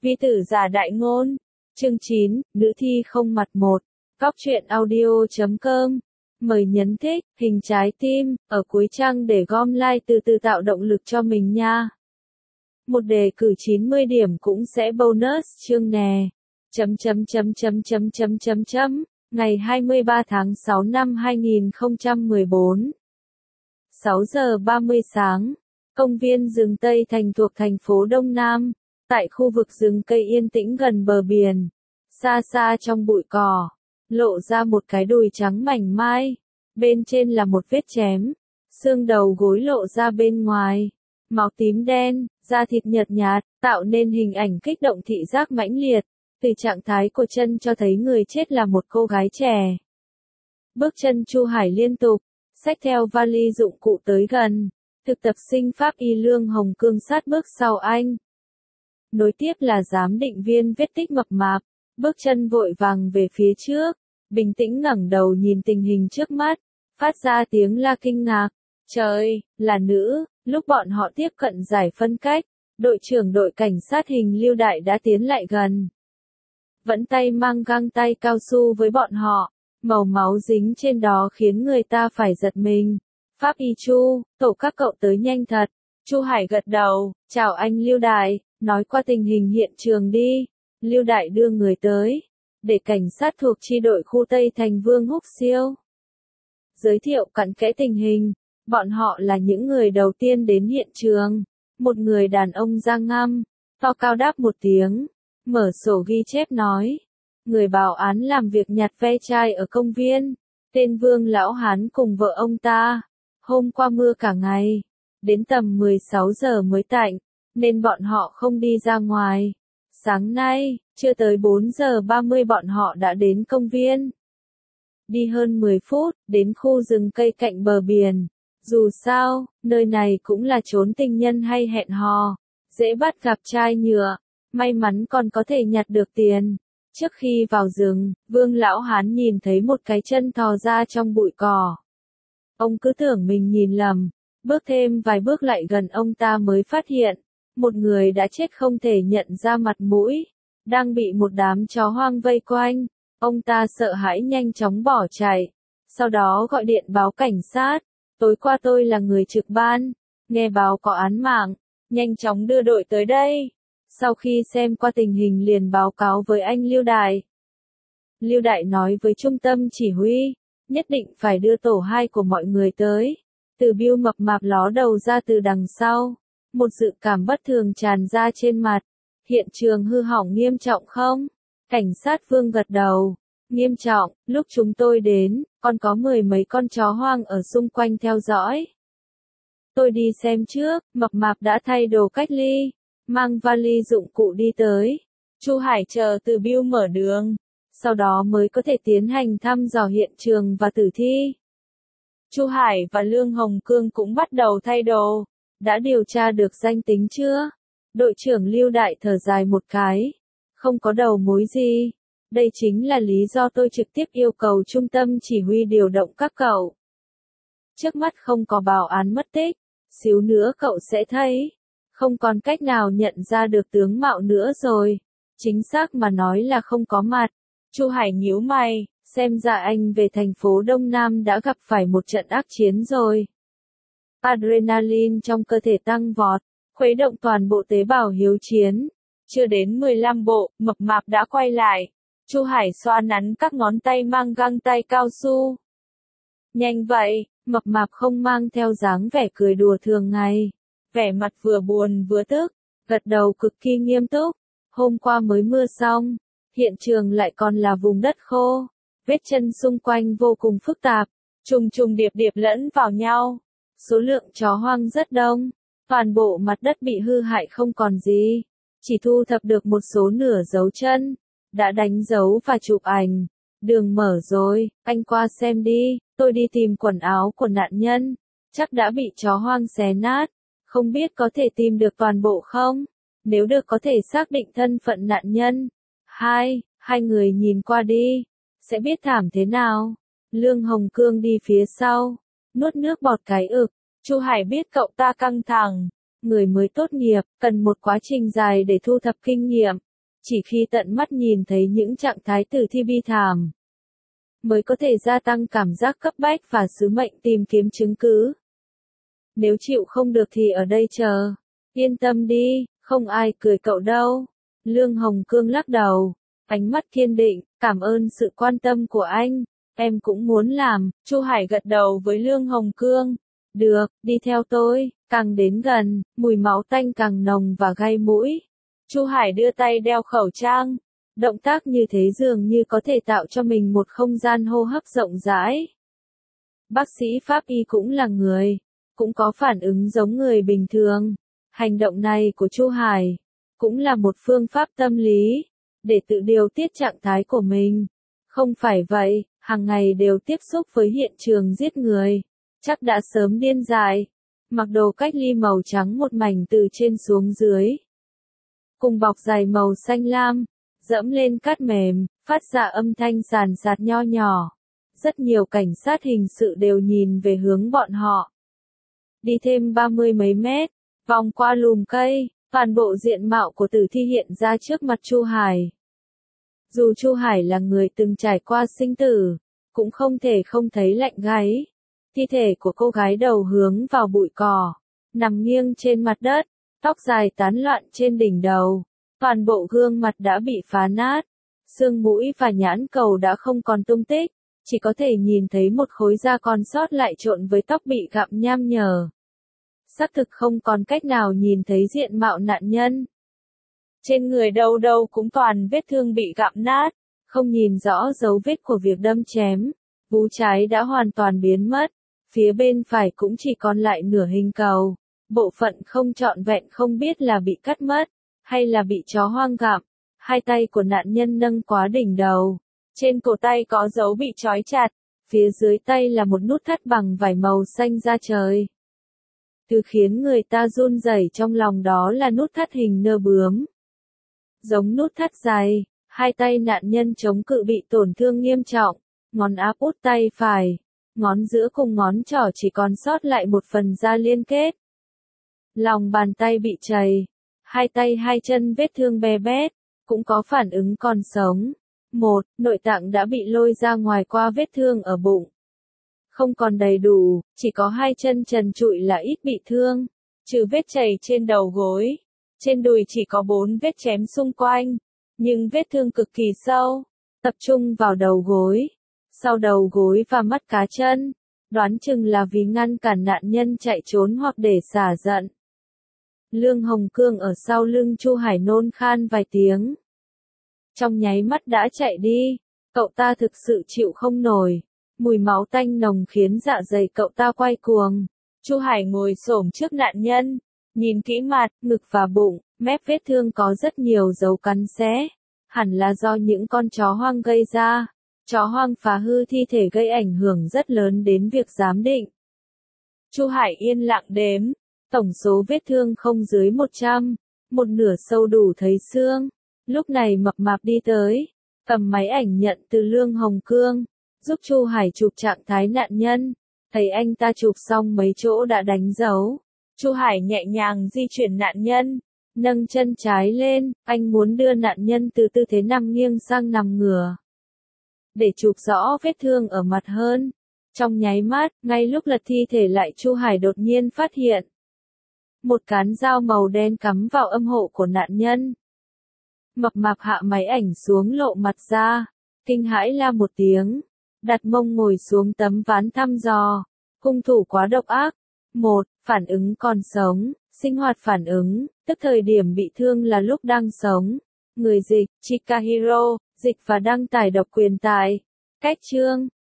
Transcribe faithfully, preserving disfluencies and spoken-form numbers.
Vi tử giả đại ngôn. Chương chín, nữ thi không mặt một. Góc truyện audio chấm com. Mời nhấn thích, hình trái tim, ở cuối trang để gom like từ từ tạo động lực cho mình nha. Một đề cử chín mươi điểm cũng sẽ bonus chương nè. Chấm chấm chấm chấm chấm chấm chấm chấm. Ngày hai mươi ba tháng sáu năm hai nghìn không trăm mười bốn. sáu giờ ba mươi sáng. Công viên rừng Tây Thành thuộc thành phố Đông Nam. Tại khu vực rừng cây yên tĩnh gần bờ biển. Xa xa trong bụi cỏ. Lộ ra một cái đùi trắng mảnh mai. Bên trên là một vết chém. Xương đầu gối lộ ra bên ngoài. Máu tím đen, da thịt nhợt nhạt, tạo nên hình ảnh kích động thị giác mãnh liệt. Từ trạng thái của chân cho thấy người chết là một cô gái trẻ. Bước chân Chu Hải liên tục, xách theo vali dụng cụ tới gần. Thực tập sinh pháp y Lương Hồng Cương sát bước sau anh. Nối tiếp là giám định viên vết tích mập mạp, bước chân vội vàng về phía trước, bình tĩnh ngẩng đầu nhìn tình hình trước mắt, phát ra tiếng la kinh ngạc. Trời, là nữ. Lúc bọn họ tiếp cận giải phân cách, đội trưởng đội cảnh sát hình Lưu Đại đã tiến lại gần. Vẫn tay mang găng tay cao su với bọn họ, màu máu dính trên đó khiến người ta phải giật mình. Pháp y Chu, tổ các cậu tới nhanh thật. Chu Hải gật đầu, chào anh Lưu Đại, nói qua tình hình hiện trường đi. Lưu Đại đưa người tới, để cảnh sát thuộc chi đội khu Tây Thành Vương Húc Siêu giới thiệu cặn kẽ tình hình. Bọn họ là những người đầu tiên đến hiện trường. Một người đàn ông da ngăm, to cao đáp một tiếng, mở sổ ghi chép nói. Người báo án làm việc nhặt ve chai ở công viên. Tên Vương Lão Hán cùng vợ ông ta. Hôm qua mưa cả ngày. Đến tầm mười sáu giờ mới tạnh, nên bọn họ không đi ra ngoài. Sáng nay, chưa tới bốn giờ ba mươi bọn họ đã đến công viên. Đi hơn mười phút, đến khu rừng cây cạnh bờ biển. Dù sao, nơi này cũng là chốn tình nhân hay hẹn hò, dễ bắt gặp chai nhựa, may mắn còn có thể nhặt được tiền. Trước khi vào rừng, Vương Lão Hán nhìn thấy một cái chân thò ra trong bụi cỏ. Ông cứ tưởng mình nhìn lầm, bước thêm vài bước lại gần ông ta mới phát hiện, một người đã chết không thể nhận ra mặt mũi, đang bị một đám chó hoang vây quanh. Ông ta sợ hãi nhanh chóng bỏ chạy, sau đó gọi điện báo cảnh sát. Tối qua tôi là người trực ban, nghe báo có án mạng, nhanh chóng đưa đội tới đây. Sau khi xem qua tình hình liền báo cáo với anh Lưu Đại. Lưu Đại nói với trung tâm chỉ huy, nhất định phải đưa tổ hai của mọi người tới. Từ Biêu mập mạp ló đầu ra từ đằng sau, một dự cảm bất thường tràn ra trên mặt. Hiện trường hư hỏng nghiêm trọng không? Cảnh sát Vương gật đầu. Nghiêm trọng, lúc chúng tôi đến, còn có mười mấy con chó hoang ở xung quanh theo dõi. Tôi đi xem trước, mập mạp đã thay đồ cách ly, mang vali dụng cụ đi tới. Chu Hải chờ Từ Biêu mở đường, sau đó mới có thể tiến hành thăm dò hiện trường và tử thi. Chu Hải và Lương Hồng Cương cũng bắt đầu thay đồ. Đã điều tra được danh tính chưa? Đội trưởng Lưu Đại thở dài một cái. Không có đầu mối gì. Đây chính là lý do tôi trực tiếp yêu cầu trung tâm chỉ huy điều động các cậu. Trước mắt không có báo án mất tích, xíu nữa cậu sẽ thấy. Không còn cách nào nhận ra được tướng mạo nữa rồi. Chính xác mà nói là không có mặt. Chu Hải nhíu mày, xem ra anh về thành phố Đông Nam đã gặp phải một trận ác chiến rồi. Adrenaline trong cơ thể tăng vọt, khuấy động toàn bộ tế bào hiếu chiến. Chưa đến mười lăm bộ, mập mạp đã quay lại. Chu Hải xoa nắn các ngón tay mang găng tay cao su. Nhanh vậy, mập mạp không mang theo dáng vẻ cười đùa thường ngày. Vẻ mặt vừa buồn vừa tức, gật đầu cực kỳ nghiêm túc. Hôm qua mới mưa xong, hiện trường lại còn là vùng đất khô. Vết chân xung quanh vô cùng phức tạp, trùng trùng điệp điệp lẫn vào nhau. Số lượng chó hoang rất đông, toàn bộ mặt đất bị hư hại không còn gì. Chỉ thu thập được một số nửa dấu chân. Đã đánh dấu và chụp ảnh. Đường mở rồi, anh qua xem đi. Tôi đi tìm quần áo của nạn nhân. Chắc đã bị chó hoang xé nát. Không biết có thể tìm được toàn bộ không? Nếu được có thể xác định thân phận nạn nhân. Hai, hai người nhìn qua đi. Sẽ biết thảm thế nào. Lương Hồng Cương đi phía sau. Nuốt nước bọt cái ực. Chu Hải biết cậu ta căng thẳng. Người mới tốt nghiệp, cần một quá trình dài để thu thập kinh nghiệm. Chỉ khi tận mắt nhìn thấy những trạng thái tử thi bi thảm, mới có thể gia tăng cảm giác cấp bách và sứ mệnh tìm kiếm chứng cứ. Nếu chịu không được thì ở đây chờ. Yên tâm đi, không ai cười cậu đâu. Lương Hồng Cương lắc đầu, ánh mắt kiên định, cảm ơn sự quan tâm của anh. Em cũng muốn làm. Chu Hải gật đầu với Lương Hồng Cương. Được, đi theo tôi. Càng đến gần, mùi máu tanh càng nồng và gai mũi. Chu Hải đưa tay đeo khẩu trang. Động tác như thế dường như có thể tạo cho mình một không gian hô hấp rộng rãi. Bác sĩ pháp y cũng là người, cũng có phản ứng giống người bình thường. Hành động này của Chu Hải cũng là một phương pháp tâm lý để tự điều tiết trạng thái của mình. Không phải vậy, hàng ngày đều tiếp xúc với hiện trường giết người, chắc đã sớm điên dại. Mặc đồ cách ly màu trắng một mảnh từ trên xuống dưới, cùng bọc giày màu xanh lam, dẫm lên cát mềm, phát ra âm thanh sàn sạt nho nhỏ. Rất nhiều cảnh sát hình sự đều nhìn về hướng bọn họ. Đi thêm ba mươi mấy mét, vòng qua lùm cây, toàn bộ diện mạo của tử thi hiện ra trước mặt Chu Hải. Dù Chu Hải là người từng trải qua sinh tử, cũng không thể không thấy lạnh gáy. Thi thể của cô gái đầu hướng vào bụi cỏ, nằm nghiêng trên mặt đất, tóc dài tán loạn trên đỉnh đầu. Toàn bộ gương mặt đã bị phá nát, xương mũi và nhãn cầu đã không còn tung tích, chỉ có thể nhìn thấy một khối da còn sót lại trộn với tóc bị gặm nham nhở. Xác thực không còn cách nào nhìn thấy diện mạo nạn nhân. Trên người đâu đâu cũng toàn vết thương bị gặm nát, không nhìn rõ dấu vết của việc đâm chém. Vú trái đã hoàn toàn biến mất, phía bên phải cũng chỉ còn lại nửa hình cầu. Bộ phận không trọn vẹn không biết là bị cắt mất, hay là bị chó hoang gặm. Hai tay của nạn nhân nâng quá đỉnh đầu. Trên cổ tay có dấu bị trói chặt, phía dưới tay là một nút thắt bằng vải màu xanh da trời. Thứ khiến người ta run rẩy trong lòng đó là nút thắt hình nơ bướm. Giống nút thắt dài, hai tay nạn nhân chống cự bị tổn thương nghiêm trọng, ngón áp út tay phải, ngón giữa cùng ngón trỏ chỉ còn sót lại một phần da liên kết. Lòng bàn tay bị trầy, hai tay hai chân vết thương be bét, cũng có phản ứng còn sống. Một, nội tạng đã bị lôi ra ngoài qua vết thương ở bụng. Không còn đầy đủ, chỉ có hai chân trần trụi là ít bị thương, trừ vết chảy trên đầu gối. Trên đùi chỉ có bốn vết chém xung quanh, nhưng vết thương cực kỳ sâu, tập trung vào đầu gối, sau đầu gối và mắt cá chân. Đoán chừng là vì ngăn cản nạn nhân chạy trốn hoặc để xả giận. Lương Hồng Cương ở sau lưng Chu Hải nôn khan vài tiếng. Trong nháy mắt đã chạy đi, cậu ta thực sự chịu không nổi. Mùi máu tanh nồng khiến dạ dày cậu ta quay cuồng. Chu Hải ngồi xổm trước nạn nhân, nhìn kỹ mặt, ngực và bụng, mép vết thương có rất nhiều dấu cắn xé. Hẳn là do những con chó hoang gây ra. Chó hoang phá hư thi thể gây ảnh hưởng rất lớn đến việc giám định. Chu Hải yên lặng đếm, tổng số vết thương không dưới một trăm, một nửa sâu đủ thấy xương. Lúc này mập mạp đi tới, cầm máy ảnh nhận từ Lương Hồng Cương, giúp Chu Hải chụp trạng thái nạn nhân. Thấy anh ta chụp xong mấy chỗ đã đánh dấu, Chu Hải nhẹ nhàng di chuyển nạn nhân, nâng chân trái lên, anh muốn đưa nạn nhân từ tư thế nằm nghiêng sang nằm ngửa, để chụp rõ vết thương ở mặt hơn. Trong nháy mắt, ngay lúc lật thi thể lại Chu Hải đột nhiên phát hiện một cán dao màu đen cắm vào âm hộ của nạn nhân. Mập mạp hạ máy ảnh xuống lộ mặt ra, kinh hãi la một tiếng, đặt mông ngồi xuống tấm ván thăm dò. Hung thủ quá độc ác. Một, phản ứng còn sống, sinh hoạt phản ứng, tức thời điểm bị thương là lúc đang sống. Người dịch, Chikahiro, dịch và đăng tải độc quyền tại Cách chương.